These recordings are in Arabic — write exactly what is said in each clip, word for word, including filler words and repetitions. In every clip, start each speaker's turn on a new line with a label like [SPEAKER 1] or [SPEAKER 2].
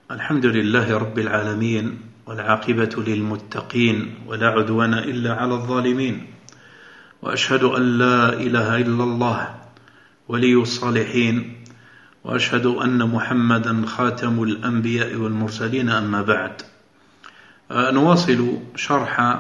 [SPEAKER 1] الحمد لله رب العالمين، والعاقبة للمتقين، ولا عدوان إلا على الظالمين، وأشهد أن لا إله إلا الله ولي الصالحين، وأشهد أن محمدا خاتم الأنبياء والمرسلين. أما بعد، نواصل شرح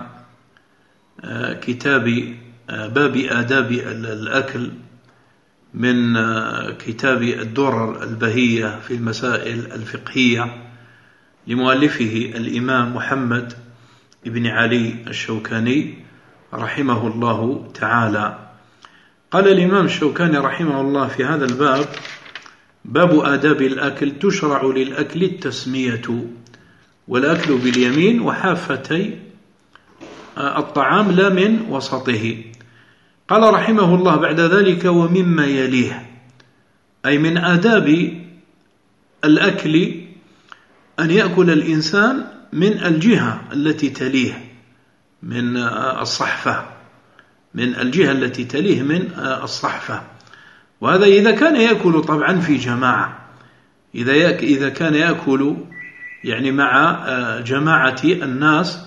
[SPEAKER 1] كتاب باب آداب الأكل من كتاب الدرر البهية في المسائل الفقهية لمؤلفه الإمام محمد بن علي الشوكاني رحمه الله تعالى. قال الإمام الشوكاني رحمه الله في هذا الباب: باب آداب الأكل، تشرع للأكل التسمية والأكل باليمين وحافتي الطعام لا من وسطه. قال رحمه الله بعد ذلك: ومما يليه، أي من آداب الأكل أن يأكل الإنسان من الجهة التي تليه من الصحفة، من الجهة التي تليه من الصحفة. وهذا إذا كان يأكل طبعا في جماعة، إذا إذا كان يأكل يعني مع جماعة الناس،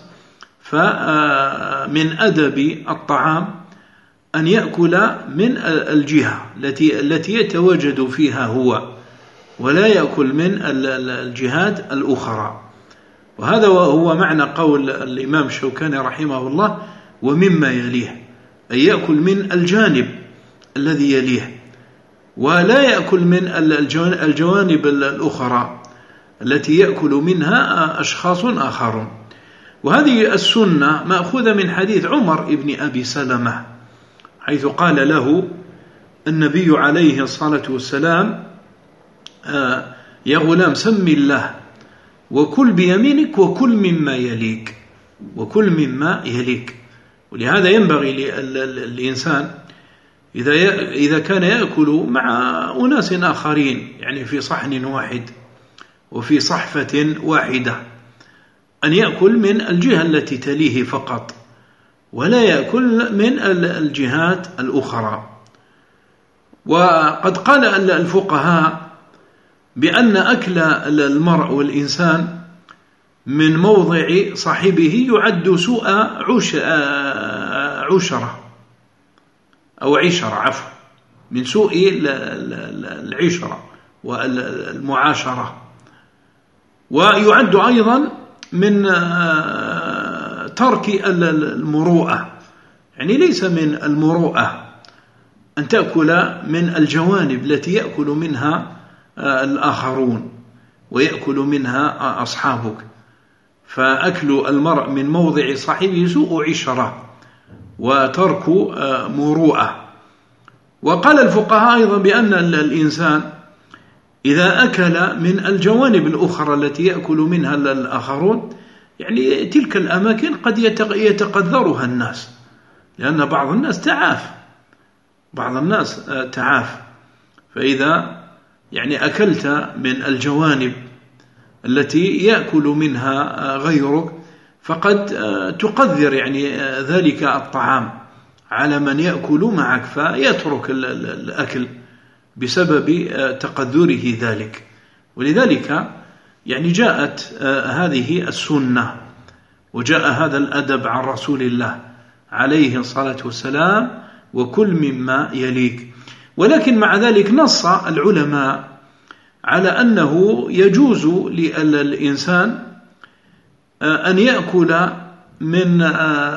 [SPEAKER 1] فمن أدب الطعام أن يأكل من الجهة التي التي يتواجد فيها هو، ولا يأكل من الجهات الأخرى. وهذا هو معنى قول الإمام الشوكاني رحمه الله: ومما يليه، أي يأكل من الجانب الذي يليه، ولا يأكل من الجوانب الأخرى التي يأكل منها أشخاص آخرون. وهذه السنة مأخوذة من حديث عمر بن أبي سلمة، حيث قال له النبي عليه الصلاة والسلام: آه يا غلام، سم الله وكل بيمينك وكل مما يليك، وكل مما يليك. ولهذا ينبغي للإنسان إذا إذا كان يأكل مع أناس آخرين، يعني في صحن واحد وفي صحفة واحدة، أن يأكل من الجهة التي تليه فقط، ولا يأكل من الجهات الأخرى. وقد قال الفقهاء بأن أكل المرء والإنسان من موضع صاحبه يعد سوء عشرة أو عشرة عفوا من سوء العشرة والمعاشرة، ويعد أيضا من ترك المروءة، يعني ليس من المروءة أن تأكل من الجوانب التي يأكل منها الآخرون ويأكل منها أصحابك. فأكل المرء من موضع صاحبه سوء عشرة وترك مروءة. وقال الفقهاء أيضا بأن الإنسان إذا أكل من الجوانب الأخرى التي يأكل منها الآخرون، يعني تلك الأماكن قد يتقذرها الناس، لأن بعض الناس تعاف بعض الناس تعاف فإذا يعني أكلت من الجوانب التي يأكل منها غيرك، فقد تقذر يعني ذلك الطعام على من يأكل معك، فيترك الأكل بسبب تقذره ذلك. ولذلك يعني جاءت هذه السنة وجاء هذا الأدب عن رسول الله عليه الصلاة والسلام: وكل مما يليك. ولكن مع ذلك نص العلماء على أنه يجوز للإنسان أن يأكل من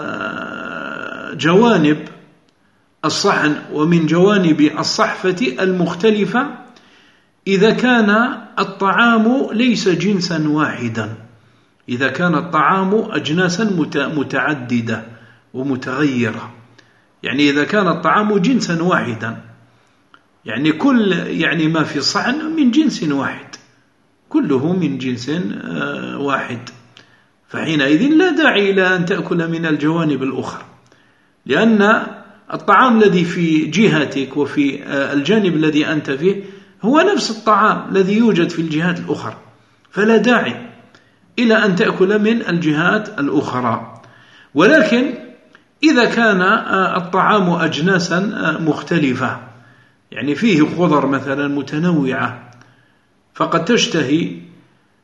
[SPEAKER 1] جوانب الصحن ومن جوانب الصحفة المختلفة إذا كان الطعام ليس جنسا واحدا، إذا كان الطعام أجناسا متعددة ومتغيرة. يعني إذا كان الطعام جنسا واحدا، يعني كل يعني ما في الصحن من جنس واحد، كله من جنس واحد، فحينئذ لا داعي إلى أن تأكل من الجوانب الأخرى، لأن الطعام الذي في جهتك وفي الجانب الذي أنت فيه هو نفس الطعام الذي يوجد في الجهات الأخرى، فلا داعي إلى أن تأكل من الجهات الأخرى. ولكن إذا كان الطعام أجناسا مختلفة، يعني فيه خضر مثلا متنوعة، فقد تشتهي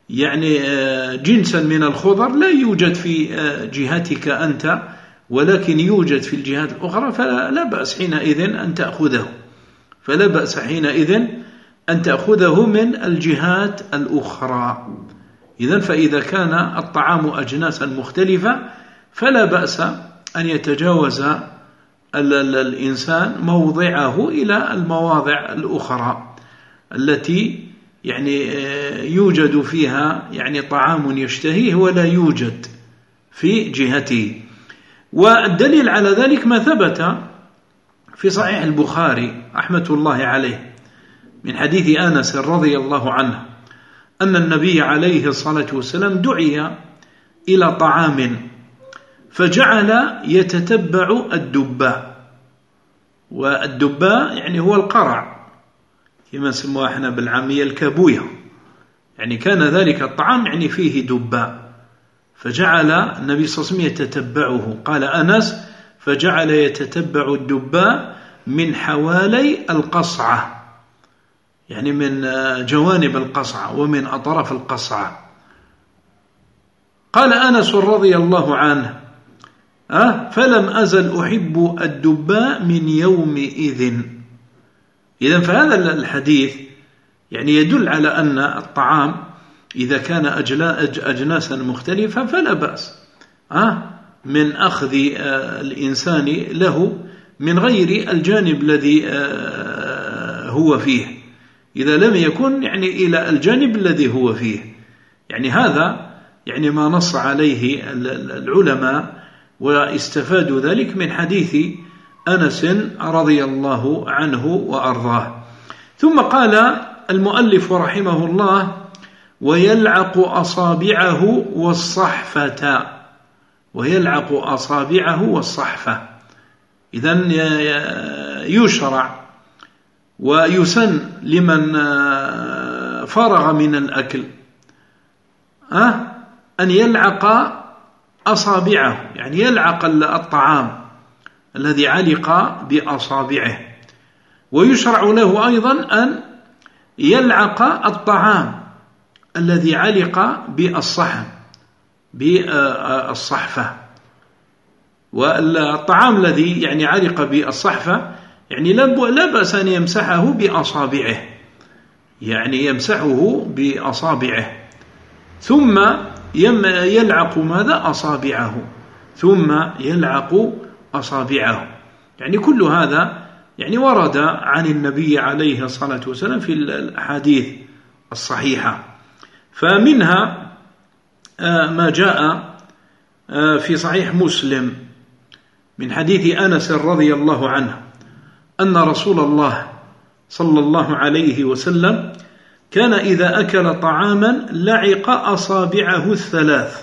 [SPEAKER 1] يعني جنسا من الخضر لا يوجد في جهتك أنت ولكن يوجد في الجهات الأخرى، فلا بأس حينئذ أن تأخذه فلا بأس حينئذ أن تأخذه من الجهات الأخرى. إذن فإذا كان الطعام أجناسا مختلفة فلا بأس أن يتجاوز الإنسان موضعه إلى المواضع الأخرى التي يعني يوجد فيها يعني طعام يشتهيه ولا يوجد في جهته. والدليل على ذلك ما ثبت في صحيح البخاري رحمة الله عليه من حديث أنس رضي الله عنه أن النبي عليه الصلاة والسلام دعي إلى طعام فجعل يتتبع الدباء، والدباء يعني هو القرع كما سموها احنا بالعامية الكابوية، يعني كان ذلك الطعام يعني فيه دباء، فجعل النبي صلى الله عليه وسلم يتتبعه. قال أنس فجعل يتتبع الدباء من حوالي القصعة، يعني من جوانب القصعة ومن أطراف القصعة. قال أنس رضي الله عنه أه فلم أزل أحب الدباء من يومئذ. إذن فهذا الحديث يعني يدل على أن الطعام إذا كان أجناسا مختلفة فلا بأس أه من أخذ الإنسان له من غير الجانب الذي هو فيه، إذا لم يكن يعني إلى الجانب الذي هو فيه. يعني هذا يعني ما نص عليه العلماء، واستفادوا ذلك من حديث أنس رضي الله عنه وأرضاه. ثم قال المؤلف رحمه الله ويلعق أصابعه والصحفة، ويلعق أصابعه والصحفة. إذن يشرع ويسن لمن فرغ من الأكل أن يلعق أصابعه، يعني يلعق الطعام الذي علق بأصابعه، ويشرع له أيضا أن يلعق الطعام الذي علق بالصحن بالصحفة. والطعام الذي يعني علق بالصحفة يعني لا بأس أن يمسحه بأصابعه، يعني يمسحه بأصابعه ثم يلعق ماذا أصابعه ثم يلعق أصابعه. يعني كل هذا يعني ورد عن النبي عليه الصلاة والسلام في الأحاديث الصحيحة. فمنها ما جاء في صحيح مسلم من حديث أنس رضي الله عنه أن رسول الله صلى الله عليه وسلم كان إذا أكل طعاما لعق أصابعه الثلاث.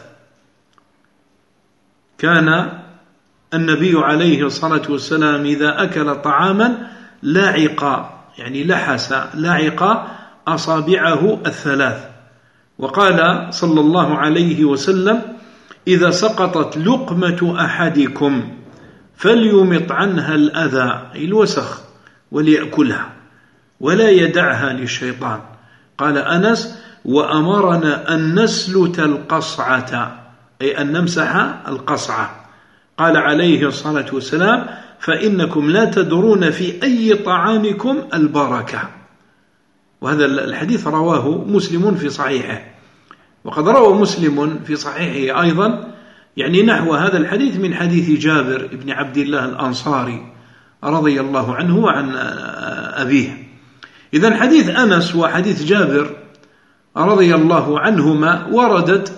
[SPEAKER 1] كان النبي عليه الصلاة والسلام إذا أكل طعاما لعق يعني لحس لعق أصابعه الثلاث. وقال صلى الله عليه وسلم إذا سقطت لقمة أحدكم فليمط عنها الأذى الوسخ وليأكلها ولا يدعها للشيطان. قال أنس وأمرنا أن نسلت القصعة أي أن نمسح القصعة. قال عليه الصلاة والسلام فإنكم لا تدرون في أي طعامكم البركة. وهذا الحديث رواه مسلم في صحيحه. وقد روى مسلم في صحيحه أيضا يعني نحو هذا الحديث من حديث جابر بن عبد الله الأنصاري رضي الله عنه وعن أبيه. إذن حديث أنس وحديث جابر رضي الله عنهما وردت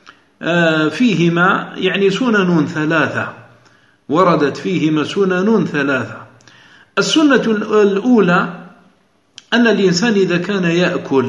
[SPEAKER 1] فيهما يعني سنن ثلاثة وردت فيهما سنن ثلاثة. السنة الأولى أن الإنسان إذا كان يأكل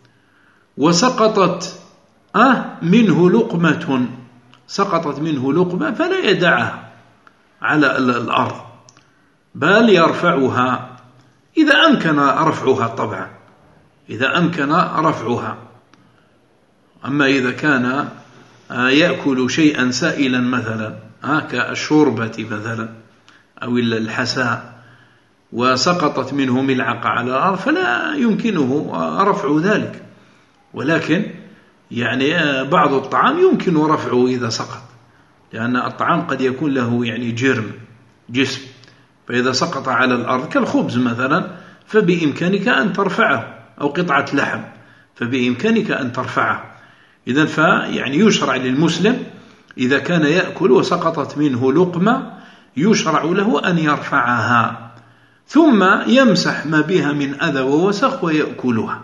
[SPEAKER 1] وسقطت آه منه لقمة سقطت منه لقمة فلا يدعها على الأرض بل يرفعها إذا أمكن رفعها، طبعا إذا أمكن رفعها. أما إذا كان يأكل شيئا سائلا مثلا كالشوربة مثلا أو الحساء وسقطت منه ملعقة على الأرض فلا يمكنه رفع ذلك، ولكن يعني بعض الطعام يمكن رفعه إذا سقط، لأن الطعام قد يكون له يعني جرم جسم، فإذا سقط على الأرض كالخبز مثلا فبإمكانك أن ترفعه، أو قطعة لحم فبإمكانك أن ترفعه. إذن فيعني يشرع للمسلم إذا كان يأكل وسقطت منه لقمة يشرع له أن يرفعها، ثم يمسح ما بها من أذى ووسخ ويأكلها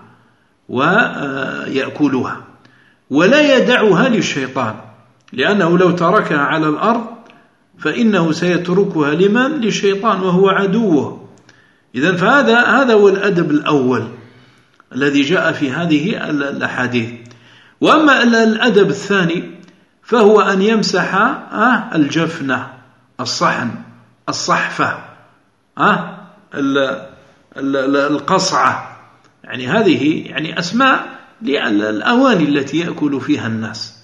[SPEAKER 1] ويأكلها ولا يدعها للشيطان، لأنه لو تركها على الأرض فإنه سيتركها لمن؟ للشيطان وهو عدوه. إذن فهذا هذا هو الأدب الأول الذي جاء في هذه الأحاديث. وأما الأدب الثاني فهو أن يمسح الجفنة، الصحن، الصحفة، القصعة، يعني هذه يعني أسماء للأواني التي يأكل فيها الناس.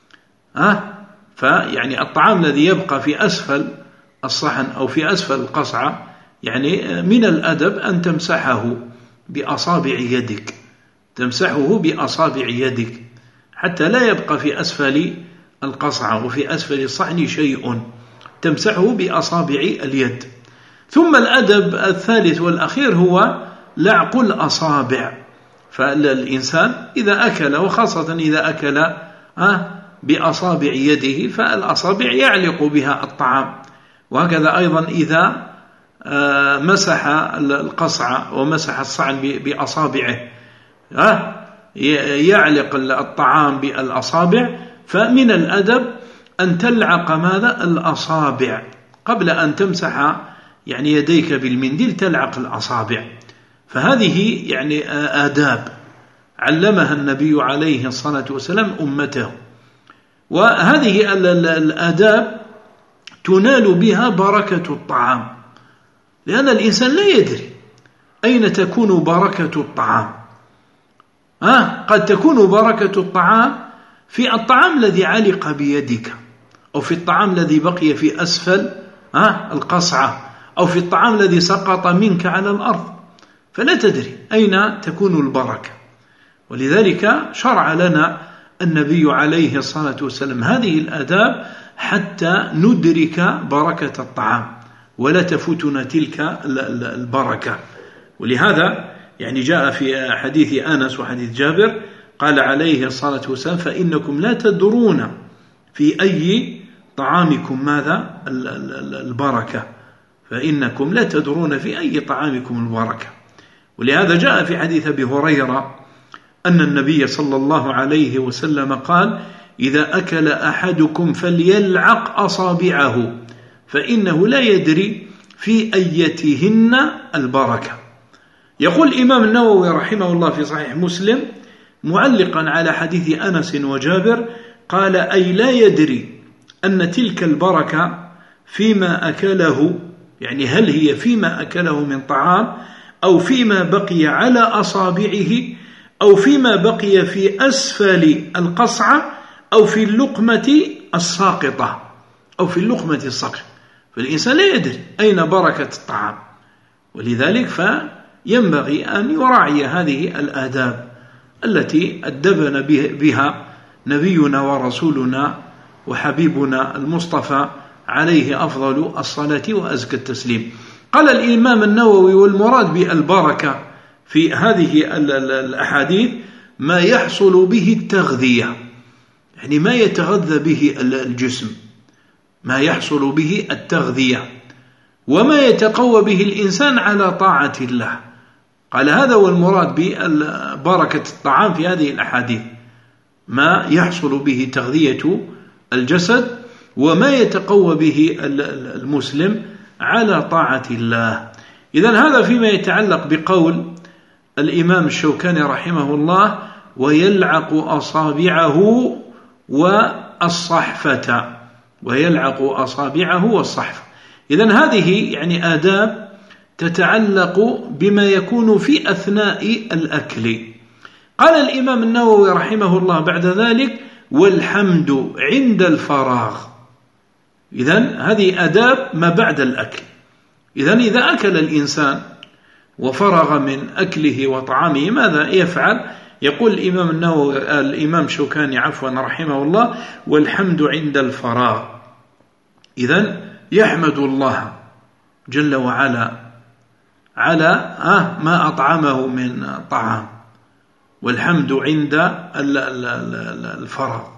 [SPEAKER 1] فيعني الطعام الذي يبقى في أسفل الصحن أو في أسفل القصعة يعني من الأدب أن تمسحه بأصابع يدك، تمسحه بأصابع يدك حتى لا يبقى في أسفل القصعة وفي أسفل الصحن شيء، تمسحه بأصابع اليد. ثم الأدب الثالث والأخير هو لعق الأصابع، فالإنسان إذا أكل وخاصة إذا أكل بأصابع يده فالأصابع يعلق بها الطعام، وهكذا أيضا إذا مسح القصعة ومسح الصحن بأصابعه يعلق الطعام بالأصابع. فمن الأدب أن تلعق ماذا؟ الأصابع قبل أن تمسح يعني يديك بالمنديل، تلعق الأصابع. فهذه يعني آداب علمها النبي عليه الصلاة والسلام أمته، وهذه الآداب تنال بها بركة الطعام، لأن الإنسان لا يدري أين تكون بركة الطعام. آه قد تكون بركة الطعام في الطعام الذي علق بيدك، أو في الطعام الذي بقي في أسفل آه القصعة، أو في الطعام الذي سقط منك على الأرض، فلا تدري أين تكون البركة. ولذلك شرع لنا النبي عليه الصلاة والسلام هذه الآداب حتى ندرك بركة الطعام ولا تفوتنا تلك البركة. ولهذا يعني جاء في حديث أنس وحديث جابر قال عليه الصلاة والسلام: فإنكم لا تدرون في أي طعامكم ماذا البركة، فإنكم لا تدرون في أي طعامكم البركة. ولهذا جاء في حديث أبي هريرة أن النبي صلى الله عليه وسلم قال: إذا أكل أحدكم فليلعق أصابعه فإنه لا يدري في أيتهن البركة. يقول الإمام النووي رحمه الله في صحيح مسلم معلقا على حديث أنس وجابر قال: أي لا يدري أن تلك البركة فيما أكله، يعني هل هي فيما أكله من طعام، أو فيما بقي على أصابعه، أو فيما بقي في أسفل القصعة، أو في اللقمة الساقطة، أو في اللقمة الساقطة. فالإنسان لا يدري أين بركة الطعام، ولذلك فينبغي أن يراعي هذه الآداب التي أدبنا بها نبينا ورسولنا وحبيبنا المصطفى عليه أفضل الصلاة وأزكى التسليم. قال الإمام النووي: والمراد بالبركة في هذه الأحاديث ما يحصل به التغذية، يعني ما يتغذى به الجسم، ما يحصل به التغذية، وما يتقوى به الإنسان على طاعة الله. قال هذا هو المراد ببركة الطعام في هذه الأحاديث، ما يحصل به تغذية الجسد وما يتقوى به المسلم على طاعة الله. إذن هذا فيما يتعلق بقول الإمام الشوكاني رحمه الله: ويلعق أصابعه والصحفة، ويلعق أصابعه والصحفة. إذن هذه يعني آداب تتعلق بما يكون في أثناء الأكل. قال الإمام النووي رحمه الله بعد ذلك: والحمد عند الفراغ. إذن هذه آداب ما بعد الأكل. إذن إذا أكل الإنسان وفرغ من أكله وطعامه ماذا يفعل؟ يقول الإمام النووي الإمام شوكاني عفوا رحمه الله: والحمد عند الفراغ. إذن يحمد الله جل وعلا على ما أطعمه من طعام، والحمد عند الفراغ.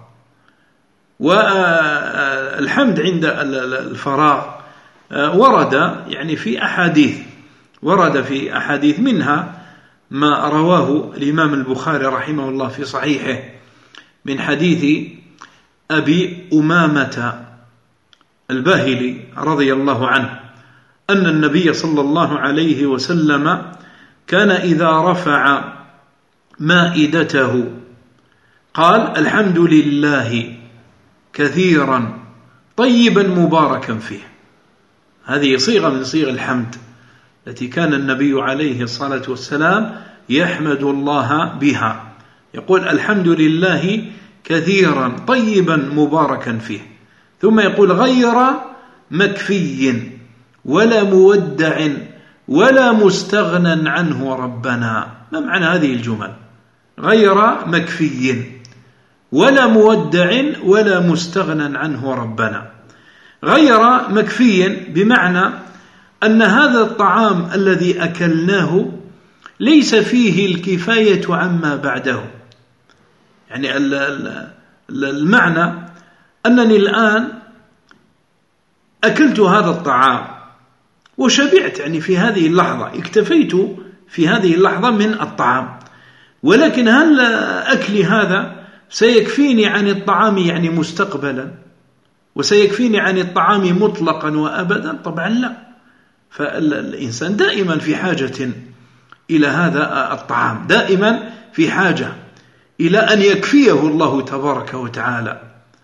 [SPEAKER 1] والحمد عند الفراغ ورد يعني في أحاديث، ورد في أحاديث منها ما رواه الإمام البخاري رحمه الله في صحيحه من حديث أبي أمامة الباهلي رضي الله عنه أن النبي صلى الله عليه وسلم كان إذا رفع مائدته قال: الحمد لله كثيرا طيبا مباركا فيه. هذه صيغة من صيغ الحمد التي كان النبي عليه الصلاة والسلام يحمد الله بها، يقول: الحمد لله كثيرا طيبا مباركا فيه. ثم يقول: غير مكفي ولا مودع ولا مستغنى عنه ربنا. ما معنى هذه الجمل؟ غير مكفي ولا مودع ولا مستغنى عنه ربنا. غير مكفي بمعنى أن هذا الطعام الذي أكلناه ليس فيه الكفاية عما بعده. يعني المعنى أنني الآن أكلت هذا الطعام وشبعت، يعني في هذه اللحظة اكتفيت في هذه اللحظة من الطعام، ولكن هل أكلي هذا سيكفيني عن الطعام يعني مستقبلا، وسيكفيني عن الطعام مطلقا وأبدا؟ طبعا لا. فالإنسان دائما في حاجة إلى هذا الطعام، دائما في حاجة إلى أن يكفيه الله تبارك وتعالى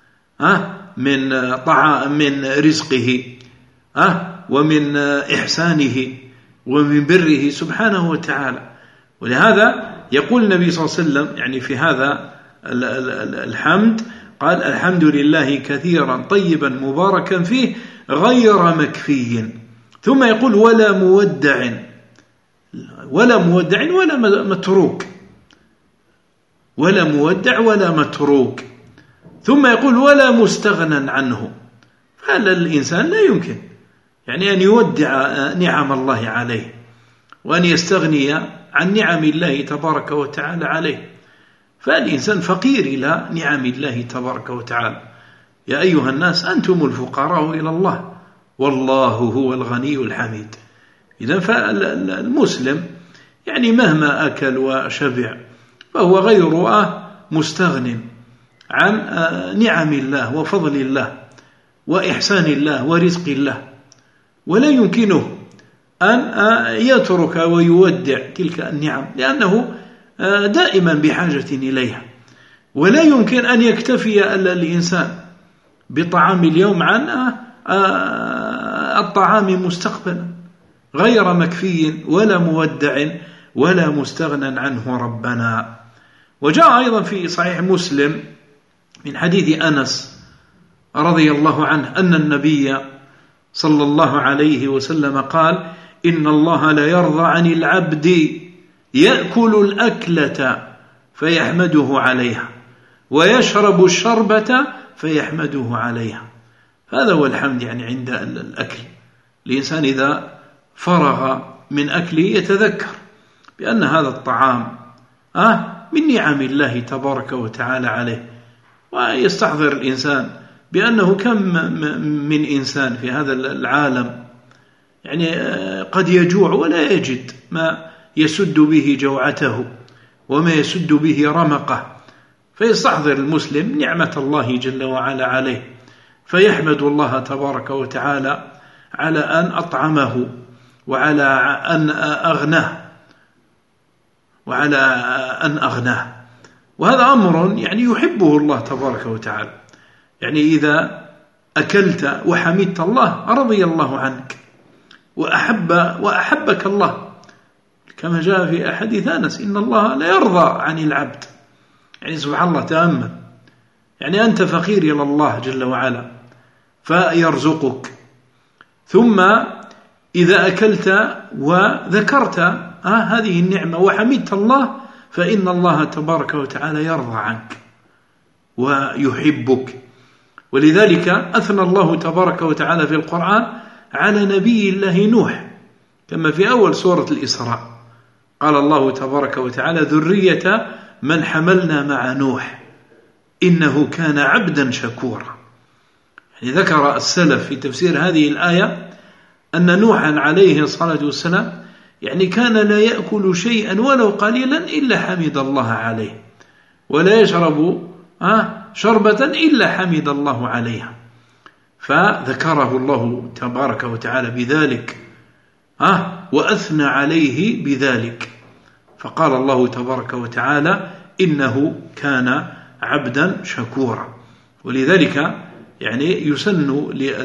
[SPEAKER 1] من طعام، من رزقه ومن إحسانه ومن بره سبحانه وتعالى. ولهذا يقول النبي صلى الله عليه وسلم يعني في هذا الحمد قال: الحمد لله كثيرا طيبا مباركا فيه غير مكفي. ثم يقول: ولا مودع ولا مودع ولا متروك، ولا مودع ولا متروك. ثم يقول: ولا مستغنى عنه. فهذا الإنسان لا يمكن يعني أن يودع نعم الله عليه وأن يستغني عن نعم الله تبارك وتعالى عليه. فالإنسان فقير إلى نعم الله تبارك وتعالى. يا أيها الناس أنتم الفقراء إلى الله والله هو الغني الحميد. إذن فالمسلم يعني مهما أكل وشبع فهو غير مستغن عن نعم الله وفضل الله وإحسان الله ورزق الله، ولا يمكنه أن يترك ويودع تلك النعم لأنه دائما بحاجة إليها. ولا يمكن أن يكتفي الإنسان بطعام اليوم عن الطعام مستقبلا. غير مكفي ولا مودع ولا مستغنى عنه ربنا. وجاء أيضا في صحيح مسلم من حديث أنس رضي الله عنه أن النبي صلى الله عليه وسلم قال: إن الله لا يرضى عن العبد يأكل الأكلة فيحمده عليها ويشرب الشربة فيحمده عليها. هذا هو الحمد يعني عند الأكل. الإنسان إذا فرغ من أكله يتذكر بأن هذا الطعام آه من نعم الله تبارك وتعالى عليه، ويستحضر الإنسان بأنه كم من إنسان في هذا العالم يعني قد يجوع ولا يجد ما يسد به جوعته وما يسد به رمقه، فيستحضر المسلم نعمة الله جل وعلا عليه فيحمد الله تبارك وتعالى على أن أطعمه وعلى أن أغناه وعلى أن أغناه. وهذا أمر يعني يحبه الله تبارك وتعالى. يعني إذا أكلت وحمدت الله رضي الله عنك وأحب وأحبك الله، كما جاء في أحاديث أنس: إن الله لا يرضى عن العبد. يعني سبحان الله، تأمل، يعني أنت فقير إلى الله جل وعلا فيرزقك، ثم إذا أكلت وذكرت آه هذه النعمة وحمدت الله فإن الله تبارك وتعالى يرضى عنك ويحبك. ولذلك أثنى الله تبارك وتعالى في القرآن على نبي الله نوح كما في أول سورة الإسراء، قال الله تبارك وتعالى: ذرية من حملنا مع نوح إنه كان عبدا شكورا. يعني ذكر السلف في تفسير هذه الآية أن نوحا عليه الصلاة والسلام يعني كان لا يأكل شيئا ولو قليلا إلا حمد الله عليه، ولا يشرب شربة إلا حمد الله عليها، فذكره الله تبارك وتعالى بذلك وأثنى عليه بذلك، فقال الله تبارك وتعالى: إنه كان عبدا شكورا. ولذلك يعني يسن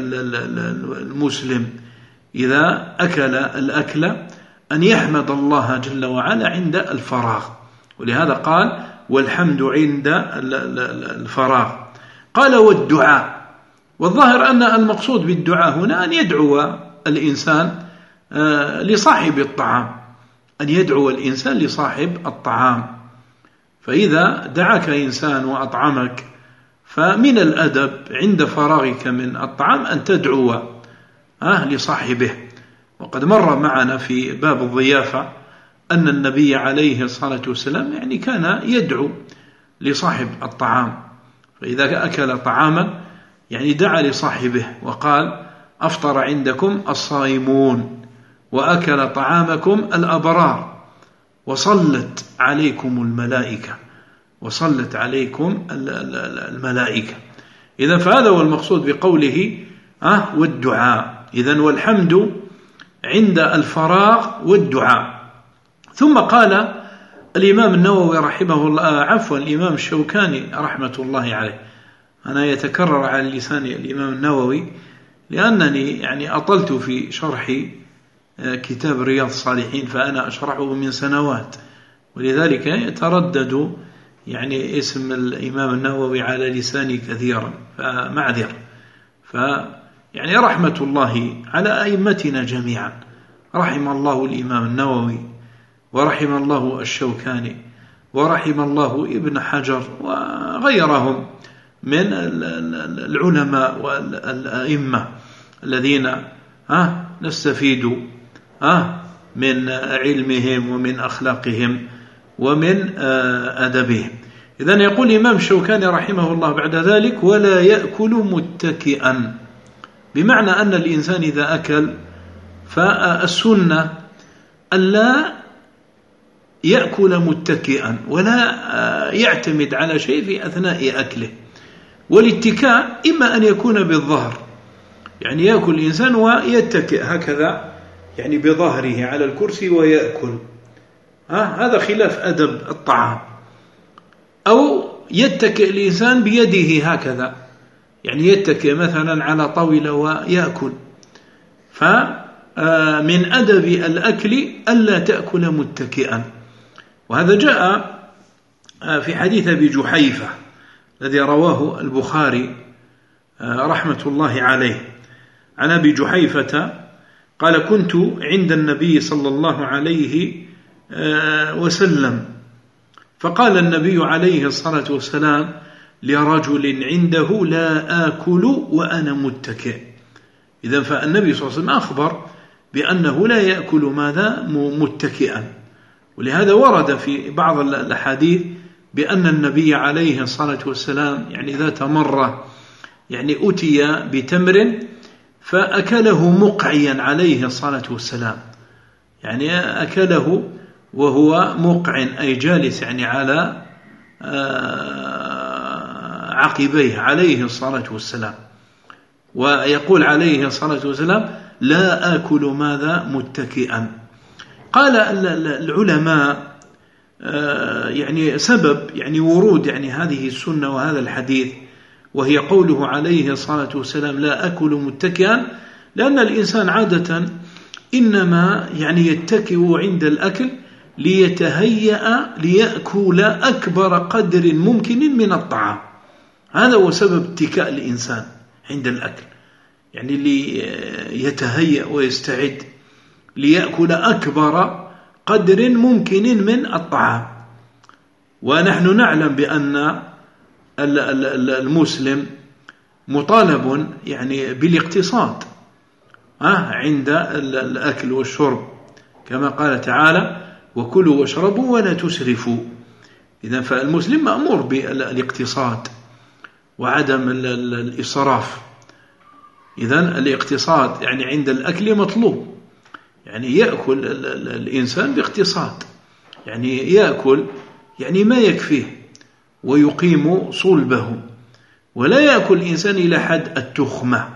[SPEAKER 1] للمسلم إذا أكل الأكل أن يحمد الله جل وعلا عند الفراغ، ولهذا قال: والحمد عند الفراغ. قال: والدعاء. والظاهر أن المقصود بالدعاء هنا أن يدعو الإنسان لصاحب الطعام، أن يدعو الإنسان لصاحب الطعام. فإذا دعاك إنسان وأطعمك فمن الأدب عند فراغك من الطعام أن تدعو لصاحبه. وقد مر معنا في باب الضيافة أن النبي عليه الصلاة والسلام يعني كان يدعو لصاحب الطعام، فإذا أكل طعاما يعني دعا لصاحبه وقال: أفطر عندكم الصائمون وأكل طعامكم الأبرار وصلت عليكم الملائكة وصلت عليكم الملائكة. إذن فهذا هو المقصود بقوله أه والدعاء. إذن والحمد عند الفراغ والدعاء. ثم قال الإمام النووي رحمه الله، عفوا الإمام الشوكاني رحمة الله عليه، أنا يتكرر على لسان الإمام النووي لأنني يعني أطلت في شرح كتاب رياض الصالحين، فأنا أشرحه من سنوات، ولذلك يتردد يعني اسم الإمام النووي على لساني كثيرا، فمعذر. فيعني رحمة الله على أئمتنا جميعا، رحم الله الإمام النووي ورحم الله الشوكاني ورحم الله ابن حجر وغيرهم من العلماء والأئمة الذين نستفيد من علمهم ومن أخلاقهم ومن أدبهم. إذن يقول الإمام الشوكاني رحمه الله بعد ذلك: ولا يأكل متكئا، بمعنى أن الإنسان إذا أكل فالسنة ألا يأكل متكئا ولا يعتمد على شيء في أثناء أكله. والاتكاء إما أن يكون بالظهر، يعني يأكل الإنسان ويتكئ هكذا يعني بظهره على الكرسي ويأكل، ها هذا خلاف أدب الطعام. أو يتكئ الإنسان بيده هكذا، يعني يتكئ مثلا على طاولة ويأكل. فمن أدب الأكل ألا تأكل متكئا، وهذا جاء في حديث أبي جحيفة الذي رواه البخاري رحمة الله عليه عن أبي جحيفة قال: كنت عند النبي صلى الله عليه وسلم فقال النبي عليه الصلاة والسلام لرجل عنده: لا آكل وأنا متكئ. إذن فالنبي صلى الله عليه وسلم أخبر بأنه لا يأكل ماذا متكئا. ولهذا ورد في بعض الأحاديث بأن النبي عليه الصلاة والسلام يعني ذات مرة يعني أتي بتمر فأكله مقعيا عليه الصلاة والسلام، يعني أكله وهو مقع أي جالس يعني على عقبيه عليه الصلاة والسلام، ويقول عليه الصلاة والسلام: لا آكل ماذا متكئا. قال العلماء يعني سبب يعني ورود يعني هذه السنة وهذا الحديث وهي قوله عليه الصلاة والسلام: لا أكل متكئا، لأن الإنسان عادة إنما يعني يتكئ عند الأكل ليتهيأ ليأكل أكبر قدر ممكن من الطعام. هذا هو سبب اتكاء الإنسان عند الأكل، يعني اللي يتهيأ ويستعد ليأكل أكبر قدر ممكن من الطعام. ونحن نعلم بأن المسلم مطالب يعني بالاقتصاد عند الأكل والشرب، كما قال تعالى: وكلوا واشربوا ولا تسرفوا. إذن فالمسلم مأمور بالاقتصاد وعدم الإسراف. إذن الاقتصاد يعني عند الأكل مطلوب، يعني يأكل الإنسان باقتصاد، يعني يأكل يعني ما يكفيه ويقيم صلبه، ولا يأكل الإنسان إلى حد التخمة.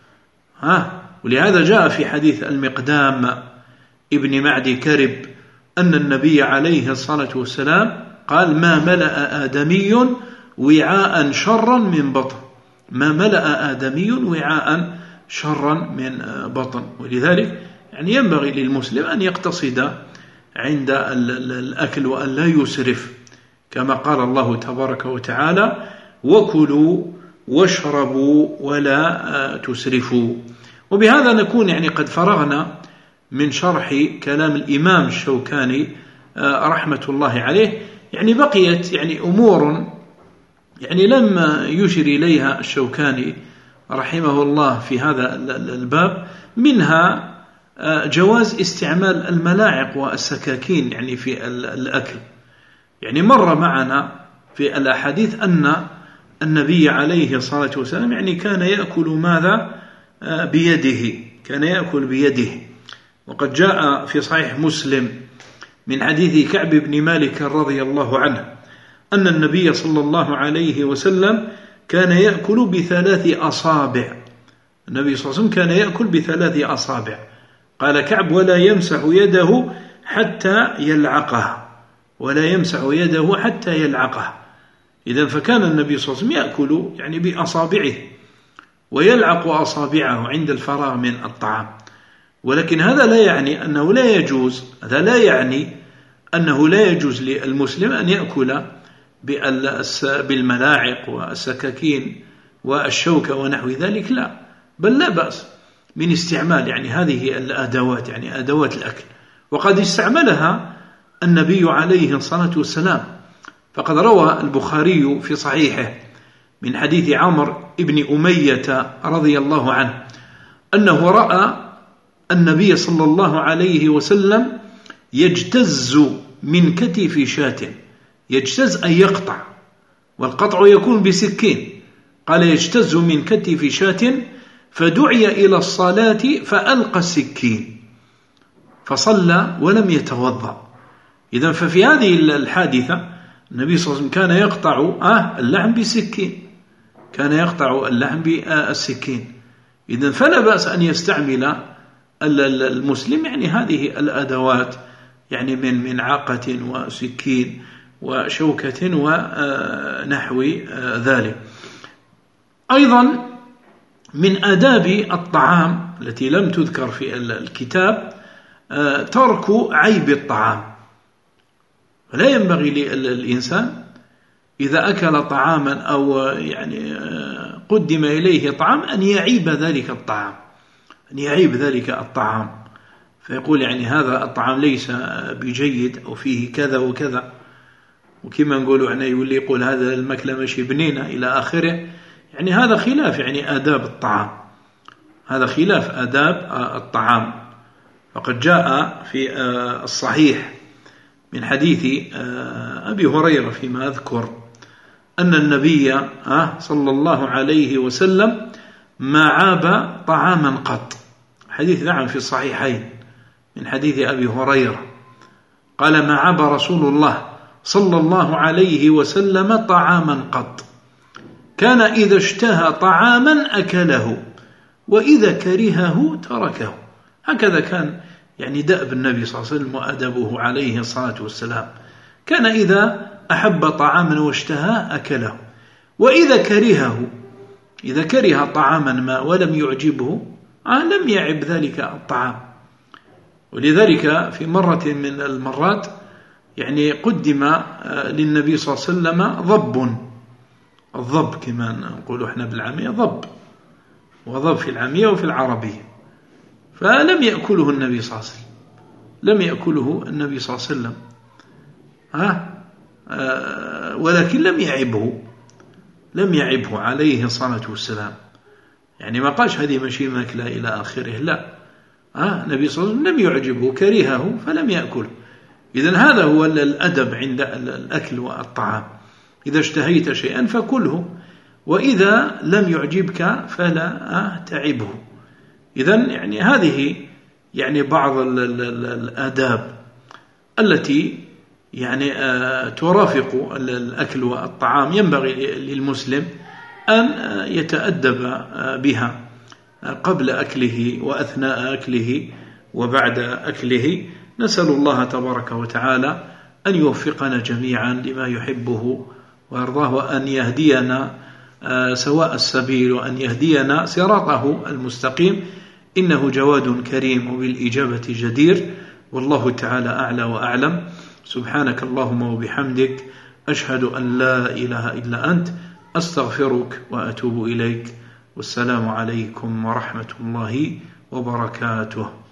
[SPEAKER 1] ها ولهذا جاء في حديث المقدام ابن معدي كرب أن النبي عليه الصلاة والسلام قال: ما ملأ آدمي وعاء شرا من بطن، ما ملأ آدمي وعاء شرا من بطن. ولذلك يعني ينبغي للمسلم أن يقتصد عند الأكل وأن لا يسرف، كما قال الله تبارك وتعالى: وكلوا واشربوا ولا تسرفوا. وبهذا نكون يعني قد فرغنا من شرح كلام الإمام الشوكاني رحمة الله عليه. يعني بقيت يعني أمور يعني لم يشر إليها الشوكاني رحمه الله في هذا الباب، منها جواز استعمال الملاعق والسكاكين يعني في الأكل. يعني مر معنا في الأحاديث أن النبي عليه الصلاة والسلام يعني كان يأكل ماذا؟ بيده، كان يأكل بيده. وقد جاء في صحيح مسلم من حديث كعب بن مالك رضي الله عنه أن النبي صلى الله عليه وسلم كان يأكل بثلاث أصابع. النبي صلى الله عليه وسلم كان يأكل بثلاث أصابع. قال كعب: ولا يمسح يده حتى يلعقه، ولا يمسح يده حتى يلعقه. إذن فكان النبي صلى الله عليه وسلم يأكل يعني بأصابعه ويلعق أصابعه عند الفراغ من الطعام. ولكن هذا لا يعني أنه لا يجوز، هذا لا يعني أنه لا يجوز للمسلم أن يأكل بالملاعق والسكاكين والشوكة ونحو ذلك، لا، بل لا بأس من استعمال يعني هذه الأدوات، يعني أدوات الأكل. وقد استعملها النبي عليه الصلاة والسلام، فقد روى البخاري في صحيحه من حديث عمرو ابن أمية رضي الله عنه أنه رأى النبي صلى الله عليه وسلم يجتز من كتف شاة. يجتز أن يقطع، والقطع يكون بسكين. قال: يجتز من كتف شاة فدعي إلى الصلاة فألقى السكين فصلى ولم يتوضأ. إذن ففي هذه الحادثة النبي صلى الله عليه وسلم كان يقطع آه اللحم بسكين، كان يقطع اللحم بالسكين. إذن فلا بأس أن يستعمل المسلم يعني هذه الأدوات، يعني من منعقة وسكين وشوكة ونحو ذلك. أيضا من آداب الطعام التي لم تذكر في الكتاب ترك عيب الطعام. فلا ينبغي للإنسان إذا أكل طعاما أو يعني قدم إليه طعام أن يعيب ذلك الطعام، أن يعيب ذلك الطعام فيقول يعني هذا الطعام ليس بجيد أو فيه كذا وكذا، وكما نقولوا يعني يقول يقول هذا المكلة ماشي بنينة إلى آخره. يعني هذا خلاف يعني آداب الطعام، هذا خلاف آداب الطعام. فقد جاء في الصحيح من حديث أبي هريرة فيما أذكر أن النبي صلى الله عليه وسلم ما عاب طعاما قط. حديث نعم في الصحيحين من حديث أبي هريرة قال: ما عاب رسول الله صلى الله عليه وسلم طعاما قط، كان إذا اشتهى طعاما أكله وإذا كرهه تركه. هكذا كان يعني دأب النبي صلى الله عليه وسلم وأدبه عليه الصلاة والسلام. كان إذا أحب طعاما واشتهى أكله، وإذا كرهه، إذا كره طعاما ما ولم يعجبه آه لم يعب ذلك الطعام. ولذلك في مرة من المرات يعني قدم للنبي صلى الله عليه وسلم ضب، الضب كما نقول احنا بالعامية ضب، وضب في العامية وفي العربية. فلم يأكله النبي صلى الله عليه وسلم، لم يأكله النبي صلى الله عليه وسلم. ها ولكن لم يعبه لم يعبه عليه الصلاة والسلام، يعني ما قالش هذه ماشي ماكلة إلى آخره، لا، آه النبي صلى الله عليه وسلم لم يعجبه، كرهه فلم يأكل. إذن هذا هو الأدب عند الأكل والطعام، إذا اشتهيت شيئا فكله، وإذا لم يعجبك فلا تعبه. إذن يعني هذه يعني بعض الآداب التي يعني ترافق الأكل والطعام ينبغي للمسلم أن يتأدب بها قبل أكله وأثناء أكله وبعد أكله. نسأل الله تبارك وتعالى أن يوفقنا جميعا لما يحبه ويرضاه، وأن يهدينا سواء السبيل، وأن يهدينا صراطه المستقيم، إنه جواد كريم وبالإجابة جدير، والله تعالى أعلى وأعلم. سبحانك اللهم وبحمدك، أشهد أن لا إله إلا أنت، أستغفرك وأتوب إليك، والسلام عليكم ورحمة الله وبركاته.